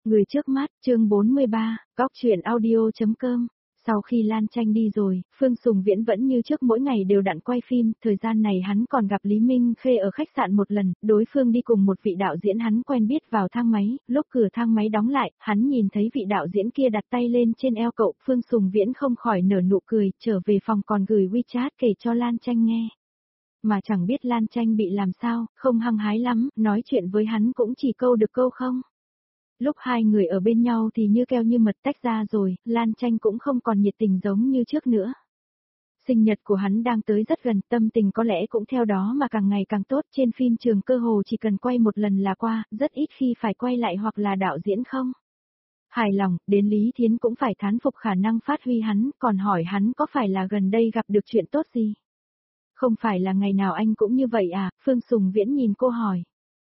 Người trước mắt, chương 43, Cóc truyện audio.com. Sau khi Lan Tranh đi rồi, Phương Sùng Viễn vẫn như trước mỗi ngày đều đặn quay phim, thời gian này hắn còn gặp Lý Minh Khê ở khách sạn một lần, đối phương đi cùng một vị đạo diễn hắn quen biết vào thang máy, lúc cửa thang máy đóng lại, hắn nhìn thấy vị đạo diễn kia đặt tay lên trên eo cậu, Phương Sùng Viễn không khỏi nở nụ cười, trở về phòng còn gửi WeChat kể cho Lan Tranh nghe. Mà chẳng biết Lan Tranh bị làm sao, không hăng hái lắm, nói chuyện với hắn cũng chỉ câu được câu không. Lúc hai người ở bên nhau thì như keo như mật tách ra rồi, Lan Tranh cũng không còn nhiệt tình giống như trước nữa. Sinh nhật của hắn đang tới rất gần, tâm tình có lẽ cũng theo đó mà càng ngày càng tốt, trên phim trường cơ hồ chỉ cần quay một lần là qua, rất ít khi phải quay lại hoặc là đạo diễn không. Hài lòng, đến Lý Thiến cũng phải thán phục khả năng phát huy hắn, còn hỏi hắn có phải là gần đây gặp được chuyện tốt gì. Không phải là ngày nào anh cũng như vậy à, Phương Sùng Viễn nhìn cô hỏi.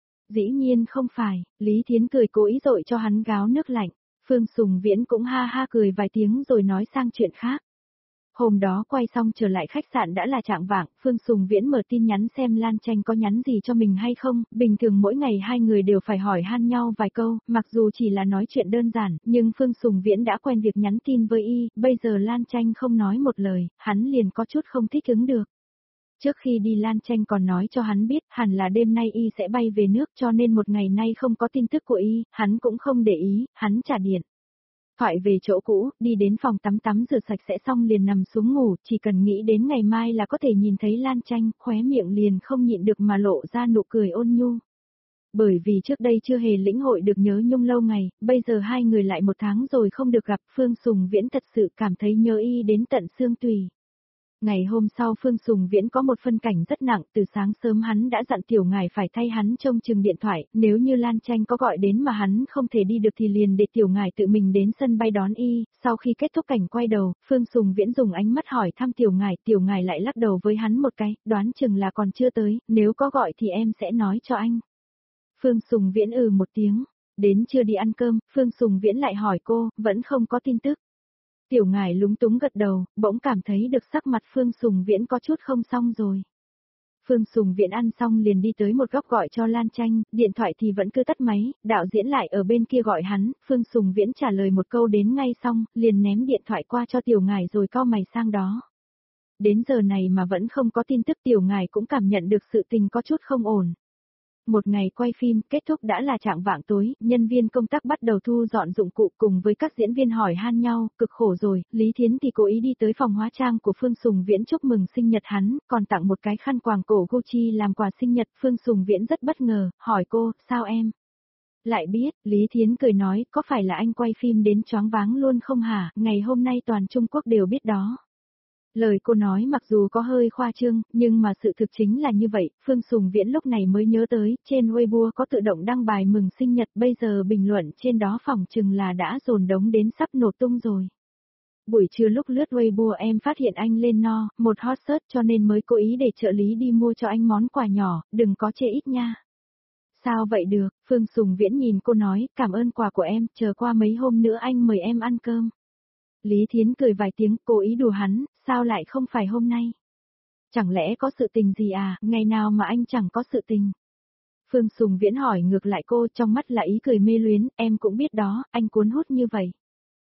Dĩ nhiên không phải, Lý Thiến cười cố ý dội cho hắn gáo nước lạnh. Phương Sùng Viễn cũng ha ha cười vài tiếng rồi nói sang chuyện khác. Hôm đó quay xong trở lại khách sạn đã là chạng vạng, Phương Sùng Viễn mở tin nhắn xem Lan Tranh có nhắn gì cho mình hay không, bình thường mỗi ngày hai người đều phải hỏi han nhau vài câu, mặc dù chỉ là nói chuyện đơn giản, nhưng Phương Sùng Viễn đã quen việc nhắn tin với y, bây giờ Lan Tranh không nói một lời, hắn liền có chút không thích ứng được. Trước khi đi Lan Tranh còn nói cho hắn biết hẳn là đêm nay y sẽ bay về nước cho nên một ngày nay không có tin tức của y, hắn cũng không để ý, hắn trả điện thoại về chỗ cũ, đi đến phòng tắm rửa sạch sẽ xong liền nằm xuống ngủ, chỉ cần nghĩ đến ngày mai là có thể nhìn thấy Lan Tranh, khóe miệng liền không nhịn được mà lộ ra nụ cười ôn nhu. Bởi vì trước đây chưa hề lĩnh hội được nhớ nhung lâu ngày, bây giờ hai người lại một tháng rồi không được gặp, Phương Sùng Viễn thật sự cảm thấy nhớ y đến tận xương tùy. Ngày hôm sau Phương Sùng Viễn có một phân cảnh rất nặng, từ sáng sớm hắn đã dặn tiểu ngài phải thay hắn trông chừng điện thoại, nếu như Lan Tranh có gọi đến mà hắn không thể đi được thì liền để tiểu ngài tự mình đến sân bay đón y, sau khi kết thúc cảnh quay đầu, Phương Sùng Viễn dùng ánh mắt hỏi thăm tiểu ngài lại lắc đầu với hắn một cái, đoán chừng là còn chưa tới, nếu có gọi thì em sẽ nói cho anh. Phương Sùng Viễn một tiếng, đến chưa đi ăn cơm, Phương Sùng Viễn lại hỏi cô, vẫn không có tin tức. Tiểu ngài lúng túng gật đầu, bỗng cảm thấy được sắc mặt Phương Sùng Viễn có chút không xong rồi. Phương Sùng Viễn ăn xong liền đi tới một góc gọi cho Lan Tranh, điện thoại thì vẫn cứ tắt máy, đạo diễn lại ở bên kia gọi hắn, Phương Sùng Viễn trả lời một câu đến ngay xong, liền ném điện thoại qua cho tiểu ngài rồi cau mày sang đó. Đến giờ này mà vẫn không có tin tức tiểu ngài cũng cảm nhận được sự tình có chút không ổn. Một ngày quay phim kết thúc đã là chạng vạng tối, nhân viên công tác bắt đầu thu dọn dụng cụ cùng với các diễn viên hỏi han nhau, cực khổ rồi, Lý Thiến thì cố ý đi tới phòng hóa trang của Phương Sùng Viễn chúc mừng sinh nhật hắn, còn tặng một cái khăn quàng cổ Gucci làm quà sinh nhật, Phương Sùng Viễn rất bất ngờ, hỏi cô, sao em? Lại biết, Lý Thiến cười nói, có phải là anh quay phim đến choáng váng luôn không hả, ngày hôm nay toàn Trung Quốc đều biết đó. Lời cô nói mặc dù có hơi khoa trương, nhưng mà sự thực chính là như vậy, Phương Sùng Viễn lúc này mới nhớ tới, trên Weibo có tự động đăng bài mừng sinh nhật, bây giờ bình luận trên đó phỏng chừng là đã dồn đống đến sắp nổ tung rồi. Buổi trưa lúc lướt Weibo em phát hiện anh lên một hot search cho nên mới cố ý để trợ lý đi mua cho anh món quà nhỏ, đừng có chê ít nha. Sao vậy được, Phương Sùng Viễn nhìn cô nói, cảm ơn quà của em, chờ qua mấy hôm nữa anh mời em ăn cơm. Lý Thiến cười vài tiếng, cố ý đùa hắn, sao lại không phải hôm nay? Chẳng lẽ có sự tình gì à, ngày nào mà anh chẳng có sự tình? Phương Sùng Viễn hỏi ngược lại cô, trong mắt là ý cười mê luyến, em cũng biết đó, anh cuốn hút như vậy.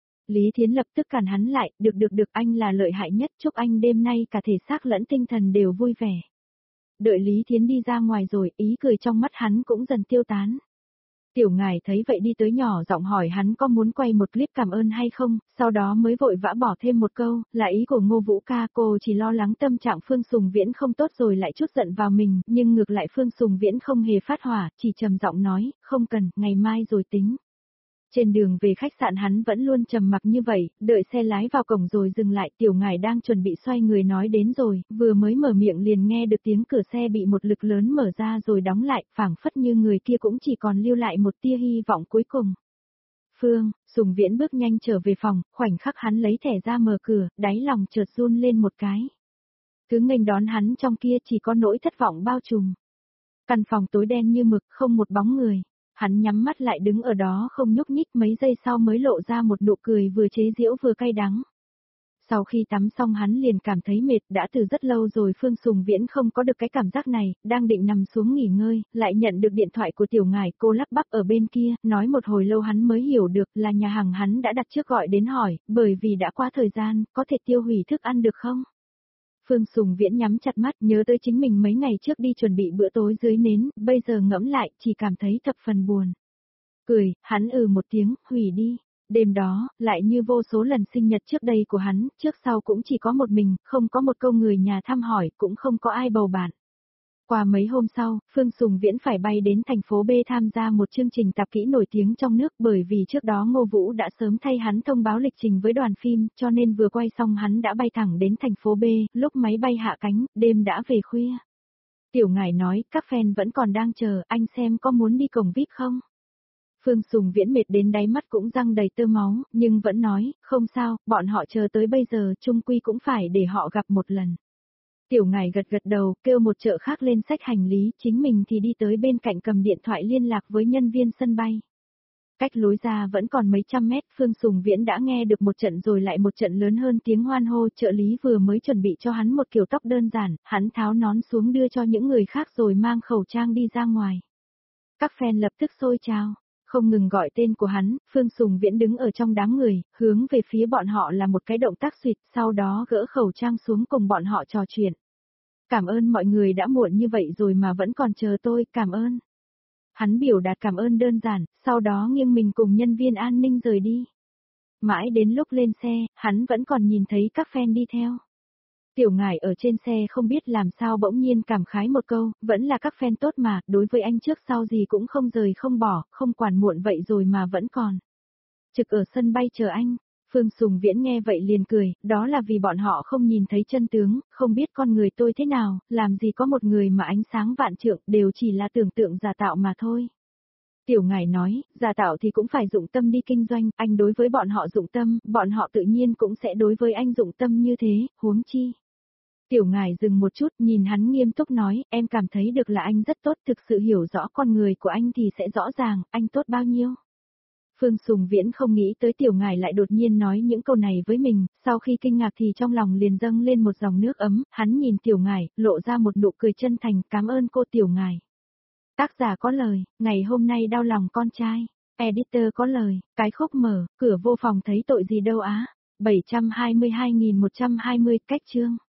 Lý Thiến lập tức cản hắn lại, được, anh là lợi hại nhất, chúc anh đêm nay cả thể xác lẫn tinh thần đều vui vẻ. Đợi Lý Thiến đi ra ngoài rồi, ý cười trong mắt hắn cũng dần tiêu tán. Tiểu ngài thấy vậy đi tới nhỏ giọng hỏi hắn có muốn quay một clip cảm ơn hay không, sau đó mới vội vã bỏ thêm một câu, là ý của Ngô Vũ ca, cô chỉ lo lắng tâm trạng Phương Sùng Viễn không tốt rồi lại chút giận vào mình, nhưng ngược lại Phương Sùng Viễn không hề phát hỏa, chỉ trầm giọng nói, không cần, ngày mai rồi tính. Trên đường về khách sạn hắn vẫn luôn trầm mặc như vậy, đợi xe lái vào cổng rồi dừng lại, tiểu ngài đang chuẩn bị xoay người nói đến rồi, vừa mới mở miệng liền nghe được tiếng cửa xe bị một lực lớn mở ra rồi đóng lại, phảng phất như người kia cũng chỉ còn lưu lại một tia hy vọng cuối cùng. Phương Sùng Viễn bước nhanh trở về phòng, khoảnh khắc hắn lấy thẻ ra mở cửa, đáy lòng chợt run lên một cái. Cứ nghênh đón hắn trong kia chỉ có nỗi thất vọng bao trùm. Căn phòng tối đen như mực, không một bóng người. Hắn nhắm mắt lại đứng ở đó không nhúc nhích, mấy giây sau mới lộ ra một nụ cười vừa chế giễu vừa cay đắng. Sau khi tắm xong hắn liền cảm thấy mệt, đã từ rất lâu rồi Phương Sùng Viễn không có được cái cảm giác này, đang định nằm xuống nghỉ ngơi, lại nhận được điện thoại của tiểu ngải, cô lắp bắp ở bên kia, nói một hồi lâu hắn mới hiểu được là nhà hàng hắn đã đặt trước gọi đến hỏi, bởi vì đã qua thời gian, có thể tiêu hủy thức ăn được không? Phương Sùng Viễn nhắm chặt mắt nhớ tới chính mình mấy ngày trước đi chuẩn bị bữa tối dưới nến, bây giờ ngẫm lại, chỉ cảm thấy thập phần buồn. Cười, hắn một tiếng, hủy đi. Đêm đó, lại như vô số lần sinh nhật trước đây của hắn, trước sau cũng chỉ có một mình, không có một câu người nhà thăm hỏi, cũng không có ai bầu bạn. Qua mấy hôm sau, Phương Sùng Viễn phải bay đến thành phố B tham gia một chương trình tạp kỹ nổi tiếng trong nước bởi vì trước đó Ngô Vũ đã sớm thay hắn thông báo lịch trình với đoàn phim, cho nên vừa quay xong hắn đã bay thẳng đến thành phố B, lúc máy bay hạ cánh, đêm đã về khuya. Tiểu ngải nói, các fan vẫn còn đang chờ, anh xem có muốn đi cổng VIP không? Phương Sùng Viễn mệt đến đáy mắt cũng răng đầy tơ máu, nhưng vẫn nói, không sao, bọn họ chờ tới bây giờ, chung quy cũng phải để họ gặp một lần. Tiểu ngải gật gật đầu, kêu một chợ khác lên xách hành lý, chính mình thì đi tới bên cạnh cầm điện thoại liên lạc với nhân viên sân bay. Cách lối ra vẫn còn mấy trăm mét, Phương Sùng Viễn đã nghe được một trận rồi lại một trận lớn hơn tiếng hoan hô, trợ lý vừa mới chuẩn bị cho hắn một kiểu tóc đơn giản, hắn tháo nón xuống đưa cho những người khác rồi mang khẩu trang đi ra ngoài. Các fan lập tức xôi trào. Không ngừng gọi tên của hắn, Phương Sùng Viễn đứng ở trong đám người, hướng về phía bọn họ là một cái động tác xuyệt, sau đó gỡ khẩu trang xuống cùng bọn họ trò chuyện. Cảm ơn mọi người đã muộn như vậy rồi mà vẫn còn chờ tôi, cảm ơn. Hắn biểu đạt cảm ơn đơn giản, sau đó nghiêng mình cùng nhân viên an ninh rời đi. Mãi đến lúc lên xe, hắn vẫn còn nhìn thấy các fan đi theo. Tiểu ngải ở trên xe không biết làm sao bỗng nhiên cảm khái một câu, vẫn là các fan tốt mà, đối với anh trước sau gì cũng không rời không bỏ, không quản muộn vậy rồi mà vẫn còn. Trực ở sân bay chờ anh, Phương Sùng Viễn nghe vậy liền cười, đó là vì bọn họ không nhìn thấy chân tướng, không biết con người tôi thế nào, làm gì có một người mà ánh sáng vạn trượng, đều chỉ là tưởng tượng giả tạo mà thôi. Tiểu ngải nói, giả tạo thì cũng phải dụng tâm đi kinh doanh, anh đối với bọn họ dụng tâm, bọn họ tự nhiên cũng sẽ đối với anh dụng tâm như thế, huống chi. Tiểu ngải dừng một chút, nhìn hắn nghiêm túc nói, em cảm thấy được là anh rất tốt, thực sự hiểu rõ con người của anh thì sẽ rõ ràng, anh tốt bao nhiêu. Phương Sùng Viễn không nghĩ tới tiểu ngải lại đột nhiên nói những câu này với mình, sau khi kinh ngạc thì trong lòng liền dâng lên một dòng nước ấm, hắn nhìn tiểu ngải, lộ ra một nụ cười chân thành, cảm ơn cô tiểu ngải. Tác giả có lời, ngày hôm nay đau lòng con trai. Editor có lời, cái khúc mở, cửa vô phòng thấy tội gì đâu á. 722.120 cách chương.